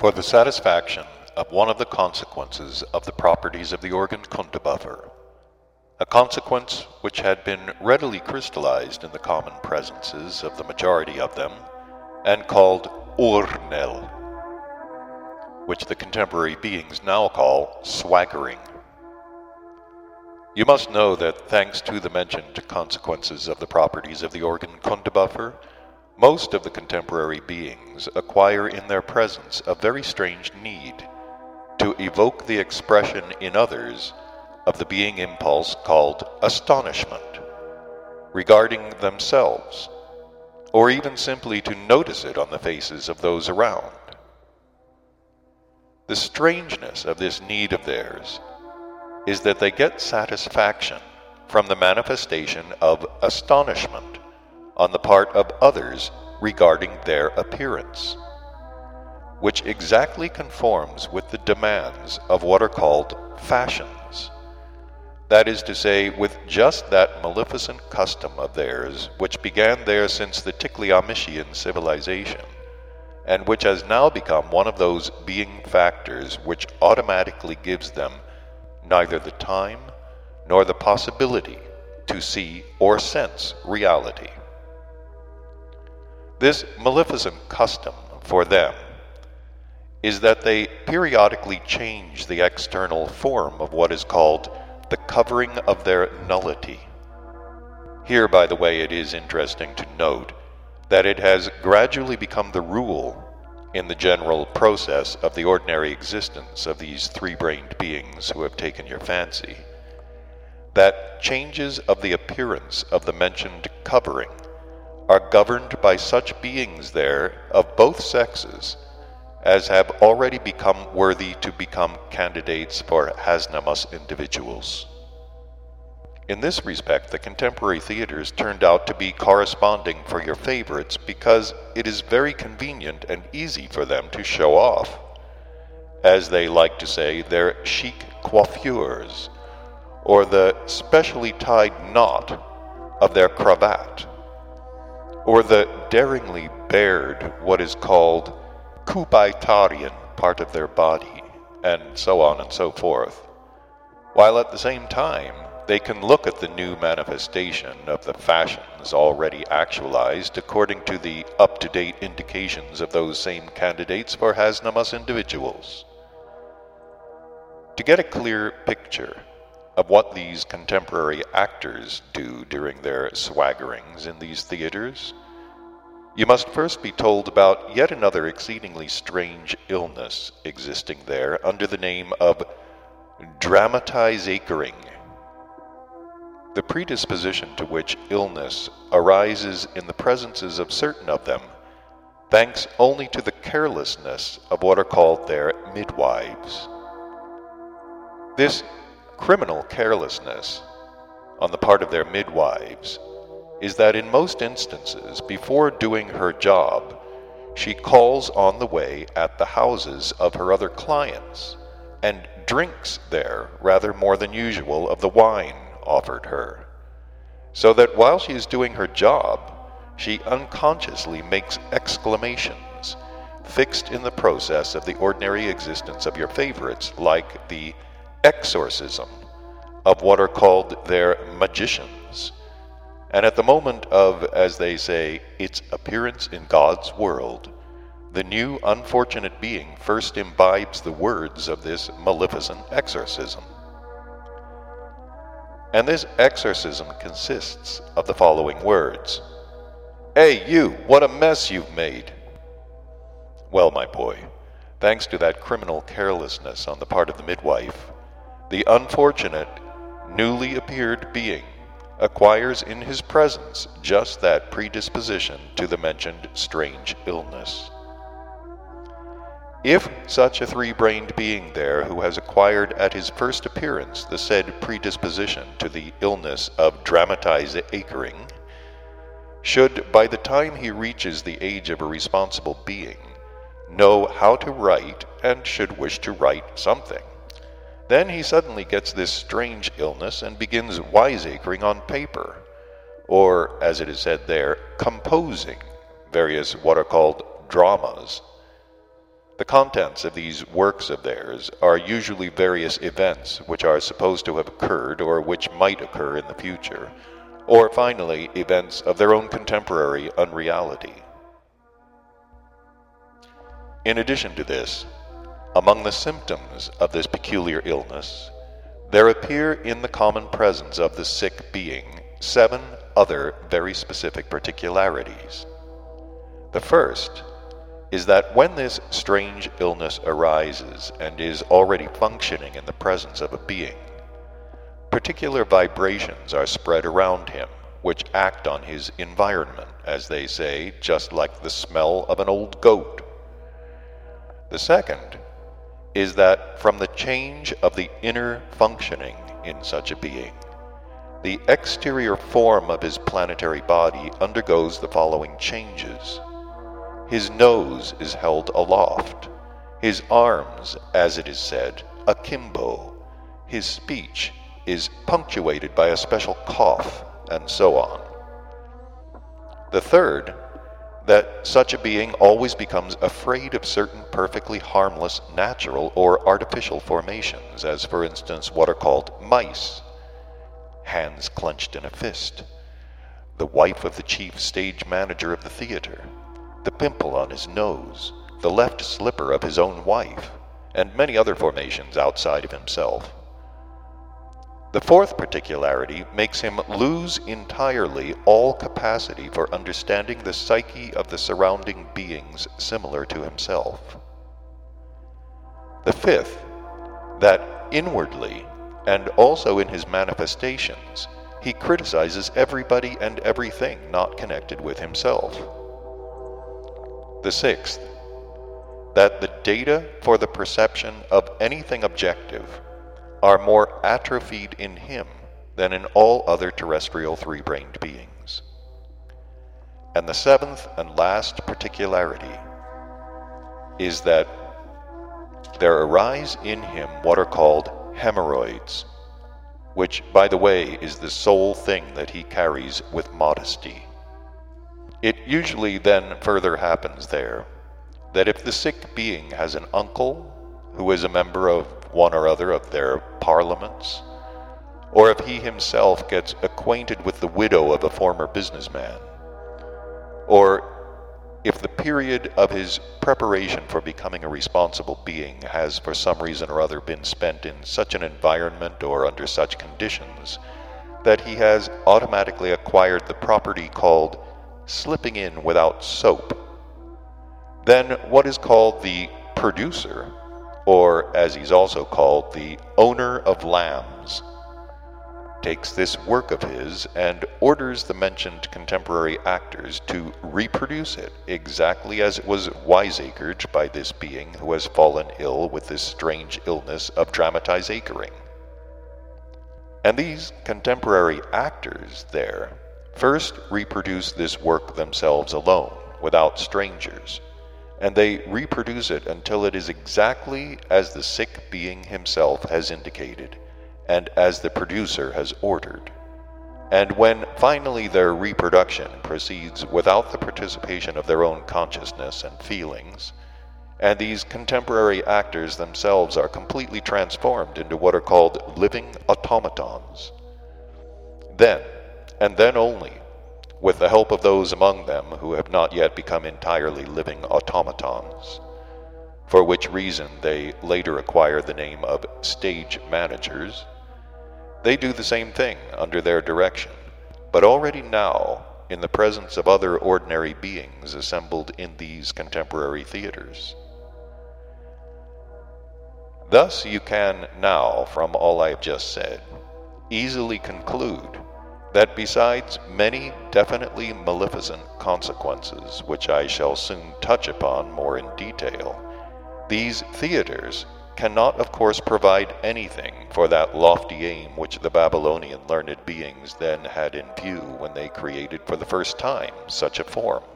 For the satisfaction of one of the consequences of the properties of the organ Kundabuffer, a consequence which had been readily crystallized in the common presences of the majority of them, and called Urnel, which the contemporary beings now call swaggering. You must know that thanks to the mentioned consequences of the properties of the organ Kundabuffer, most of the contemporary beings acquire in their presence a very strange need to evoke the expression in others of the being impulse called astonishment regarding themselves, or even simply to notice it on the faces of those around. The strangeness of this need of theirs is that they get satisfaction from the manifestation of astonishment on the part of others regarding their appearance, which exactly conforms with the demands of what are called fashions. That is to say, with just that maleficent custom of theirs which began there since the Tikleamishyan civilization, and which has now become one of those being factors which automatically gives them neither the time nor the possibility to see or sense reality. This maleficent custom for them is that they periodically change the external form of what is called the covering of their nullity. Here, by the way, it is interesting to note that it has gradually become the rule in the general process of the ordinary existence of these three-brained beings who have taken your fancy, that changes of the appearance of the mentioned covering are governed by such beings there of both sexes as have already become worthy to become candidates for Hasnamus individuals. In this respect, the contemporary theaters turned out to be corresponding for your favorites because it is very convenient and easy for them to show off, as they like to say, their chic coiffures, or the specially tied knot of their cravat, or the daringly bared what is called Kubaitarian part of their body, and so on and so forth, while at the same time they can look at the new manifestation of the fashions already actualized according to the up-to-date indications of those same candidates for Hasnamus individuals. To get a clear picture of what these contemporary actors do during their swaggerings in these theaters, you must first be told about yet another exceedingly strange illness existing there under the name of dramatizakering, the predisposition to which illness arises in the presences of certain of them, thanks only to the carelessness of what are called their midwives. This criminal carelessness on the part of their midwives is that in most instances, before doing her job, she calls on the way at the houses of her other clients and drinks there rather more than usual of the wine offered her, so that while she is doing her job, she unconsciously makes exclamations fixed in the process of the ordinary existence of your favorites, like the exorcism of what are called their magicians, and at the moment of, as they say, its appearance in God's world, the new unfortunate being first imbibes the words of this maleficent exorcism. And this exorcism consists of the following words: "Hey, you, what a mess you've made!" Well, my boy, thanks to that criminal carelessness on the part of the midwife, the unfortunate, newly appeared being acquires in his presence just that predisposition to the mentioned strange illness. If such a three-brained being there who has acquired at his first appearance the said predisposition to the illness of dramatizakering should, by the time he reaches the age of a responsible being, know how to write and should wish to write something, then he suddenly gets this strange illness and begins wiseacring on paper, or, as it is said there, composing various what are called dramas, The contents of these works of theirs are usually various events which are supposed to have occurred or which might occur in the future, or finally, events of their own contemporary unreality. In addition to this, among the symptoms of this peculiar illness, there appear in the common presence of the sick being 7 other very specific particularities. The first is that when this strange illness arises and is already functioning in the presence of a being, particular vibrations are spread around him, which act on his environment, as they say, just like the smell of an old goat. The second is that from the change of the inner functioning in such a being, the exterior form of his planetary body undergoes the following changes. His nose is held aloft, his arms, as it is said, akimbo, his speech is punctuated by a special cough, and so on. The third, that such a being always becomes afraid of certain perfectly harmless natural or artificial formations, as for instance what are called mice, hands clenched in a fist, the wife of the chief stage manager of the theater, the pimple on his nose, the left slipper of his own wife, and many other formations outside of himself. The fourth particularity makes him lose entirely all capacity for understanding the psyche of the surrounding beings similar to himself. The fifth, that inwardly, and also in his manifestations, he criticizes everybody and everything not connected with himself. The sixth, that the data for the perception of anything objective are more atrophied in him than in all other terrestrial three-brained beings. And the seventh and last particularity is that there arise in him what are called hemorrhoids, which, by the way, is the sole thing that he carries with modesty. It usually then further happens there that if the sick being has an uncle who is a member of one or other of their parliaments, or if he himself gets acquainted with the widow of a former businessman, or if the period of his preparation for becoming a responsible being has for some reason or other been spent in such an environment or under such conditions that he has automatically acquired the property called slipping in without soap, then what is called the producer, or as he's also called, the owner of lambs, takes this work of his and orders the mentioned contemporary actors to reproduce it exactly as it was wiseacred by this being who has fallen ill with this strange illness of dramatizing. And these contemporary actors there first reproduce this work themselves alone, without strangers, and they reproduce it until it is exactly as the sick being himself has indicated, and as the producer has ordered. And when finally their reproduction proceeds without the participation of their own consciousness and feelings, and these contemporary actors themselves are completely transformed into what are called living automatons, then, and then only, with the help of those among them who have not yet become entirely living automatons, for which reason they later acquire the name of stage managers, they do the same thing under their direction, but already now in the presence of other ordinary beings assembled in these contemporary theaters. Thus you can now, from all I have just said, easily conclude that besides many definitely maleficent consequences, which I shall soon touch upon more in detail, these theaters cannot of course provide anything for that lofty aim which the Babylonian learned beings then had in view when they created for the first time such a form.